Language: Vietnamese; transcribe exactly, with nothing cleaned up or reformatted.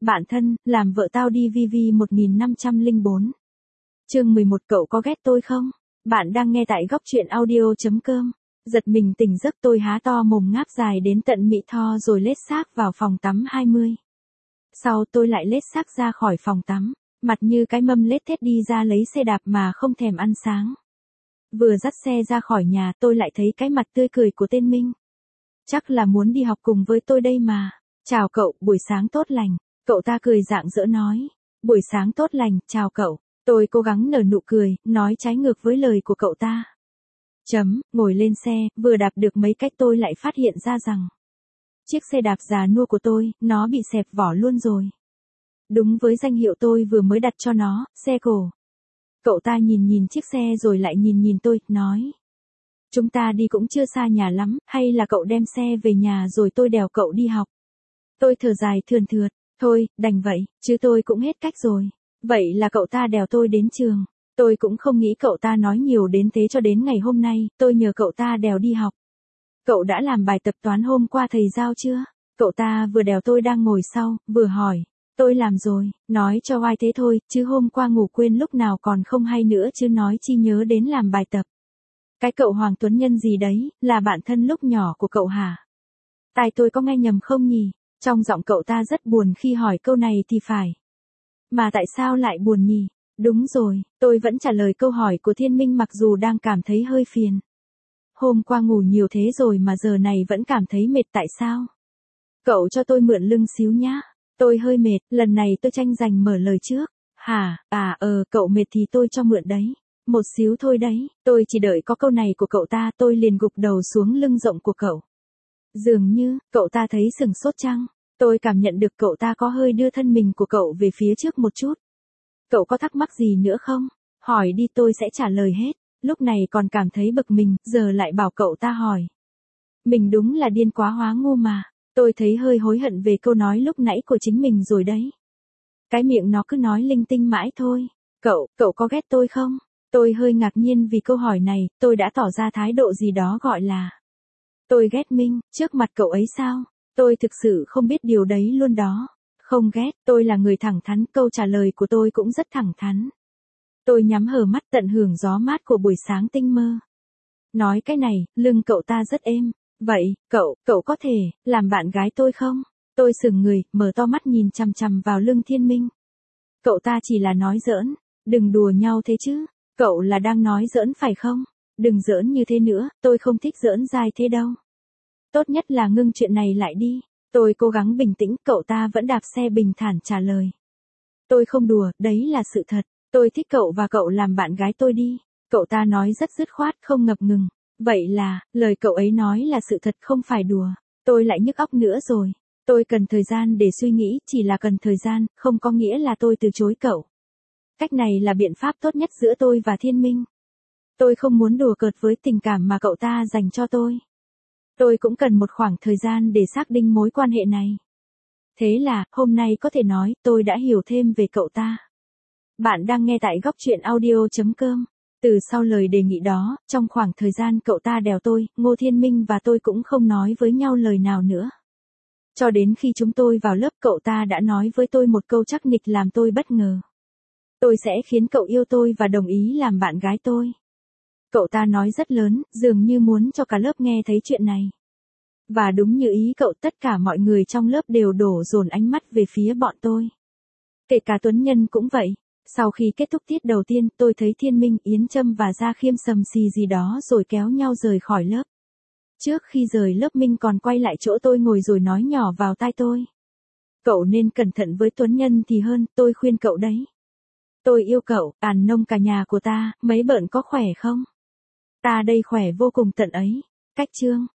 Bạn thân, làm vợ tao đi vi vi một nghìn năm trăm lẻ bốn. Chương mười một, cậu có ghét tôi không? Bạn đang nghe tại góc truyện audio chấm com. Giật mình tỉnh giấc, tôi há to mồm ngáp dài đến tận mị tho rồi lết xác vào phòng tắm hai mươi. Sau tôi lại lết xác ra khỏi phòng tắm, mặt như cái mâm lết thết đi ra lấy xe đạp mà không thèm ăn sáng. Vừa dắt xe ra khỏi nhà tôi lại thấy cái mặt tươi cười của tên Minh. Chắc là muốn đi học cùng với tôi đây mà. Chào cậu, buổi sáng tốt lành. Cậu ta cười rạng rỡ nói. Buổi sáng tốt lành, chào cậu. Tôi cố gắng nở nụ cười, nói trái ngược với lời của cậu ta. Chấm, ngồi lên xe, vừa đạp được mấy cách tôi lại phát hiện ra rằng chiếc xe đạp già nua của tôi, nó bị xẹp vỏ luôn rồi. Đúng với danh hiệu tôi vừa mới đặt cho nó, xe cổ. Cậu ta nhìn nhìn chiếc xe rồi lại nhìn nhìn tôi, nói. Chúng ta đi cũng chưa xa nhà lắm, hay là cậu đem xe về nhà rồi tôi đèo cậu đi học. Tôi thở dài thườn thượt, thôi, đành vậy, chứ tôi cũng hết cách rồi. Vậy là cậu ta đèo tôi đến trường. Tôi cũng không nghĩ cậu ta nói nhiều đến thế cho đến ngày hôm nay, tôi nhờ cậu ta đèo đi học. Cậu đã làm bài tập toán hôm qua thầy giao chưa? Cậu ta vừa đèo tôi đang ngồi sau, vừa hỏi. Tôi làm rồi, nói cho oai thế thôi, chứ hôm qua ngủ quên lúc nào còn không hay nữa chứ nói chi nhớ đến làm bài tập. Cái cậu Hoàng Tuấn Nhân gì đấy, là bạn thân lúc nhỏ của cậu hả? Tai tôi có nghe nhầm không nhỉ? Trong giọng cậu ta rất buồn khi hỏi câu này thì phải. Mà tại sao lại buồn nhỉ? Đúng rồi, tôi vẫn trả lời câu hỏi của Thiên Minh mặc dù đang cảm thấy hơi phiền. Hôm qua ngủ nhiều thế rồi mà giờ này vẫn cảm thấy mệt tại sao? Cậu cho tôi mượn lưng xíu nhá. Tôi hơi mệt, lần này tôi tranh giành mở lời trước. Hả, à ờ, cậu mệt thì tôi cho mượn đấy. Một xíu thôi đấy, tôi chỉ đợi có câu này của cậu ta tôi liền gục đầu xuống lưng rộng của cậu. Dường như, cậu ta thấy sừng sốt chăng? Tôi cảm nhận được cậu ta có hơi đưa thân mình của cậu về phía trước một chút. Cậu có thắc mắc gì nữa không? Hỏi đi tôi sẽ trả lời hết. Lúc này còn cảm thấy bực mình, giờ lại bảo cậu ta hỏi. Mình đúng là điên quá hóa ngu mà. Tôi thấy hơi hối hận về câu nói lúc nãy của chính mình rồi đấy. Cái miệng nó cứ nói linh tinh mãi thôi. Cậu, cậu có ghét tôi không? Tôi hơi ngạc nhiên vì câu hỏi này, tôi đã tỏ ra thái độ gì đó gọi là. Tôi ghét Minh, trước mặt cậu ấy sao? Tôi thực sự không biết điều đấy luôn đó. Không ghét, tôi là người thẳng thắn, câu trả lời của tôi cũng rất thẳng thắn. Tôi nhắm hờ mắt tận hưởng gió mát của buổi sáng tinh mơ. Nói cái này, lưng cậu ta rất êm. Vậy, cậu, cậu có thể, làm bạn gái tôi không? Tôi sững người, mở to mắt nhìn chằm chằm vào lưng Thiên Minh. Cậu ta chỉ là nói giỡn, đừng đùa nhau thế chứ. Cậu là đang nói giỡn phải không? Đừng giỡn như thế nữa, tôi không thích giỡn dai thế đâu. Tốt nhất là ngưng chuyện này lại đi. Tôi cố gắng bình tĩnh, cậu ta vẫn đạp xe bình thản trả lời. Tôi không đùa, đấy là sự thật. Tôi thích cậu và cậu làm bạn gái tôi đi. Cậu ta nói rất dứt khoát, không ngập ngừng. Vậy là, lời cậu ấy nói là sự thật không phải đùa. Tôi lại nhức óc nữa rồi. Tôi cần thời gian để suy nghĩ, chỉ là cần thời gian, không có nghĩa là tôi từ chối cậu. Cách này là biện pháp tốt nhất giữa tôi và Thiên Minh. Tôi không muốn đùa cợt với tình cảm mà cậu ta dành cho tôi. Tôi cũng cần một khoảng thời gian để xác định mối quan hệ này. Thế là, hôm nay có thể nói, tôi đã hiểu thêm về cậu ta. Bạn đang nghe tại góc truyện audio chấm com. Từ sau lời đề nghị đó, trong khoảng thời gian cậu ta đèo tôi, Ngô Thiên Minh và tôi cũng không nói với nhau lời nào nữa. Cho đến khi chúng tôi vào lớp cậu ta đã nói với tôi một câu chắc nịch làm tôi bất ngờ. Tôi sẽ khiến cậu yêu tôi và đồng ý làm bạn gái tôi. Cậu ta nói rất lớn, dường như muốn cho cả lớp nghe thấy chuyện này. Và đúng như ý cậu, tất cả mọi người trong lớp đều đổ dồn ánh mắt về phía bọn tôi. Kể cả Tuấn Nhân cũng vậy. Sau khi kết thúc tiết đầu tiên, tôi thấy Thiên Minh, Yến Trâm và Gia Khiêm sầm xì gì đó rồi kéo nhau rời khỏi lớp. Trước khi rời lớp Minh còn quay lại chỗ tôi ngồi rồi nói nhỏ vào tai tôi. Cậu nên cẩn thận với Tuấn Nhân thì hơn, tôi khuyên cậu đấy. Tôi yêu cậu, đàn nông cả nhà của ta, mấy bợn có khỏe không? Ta đây khỏe vô cùng tận ấy. Cách chương.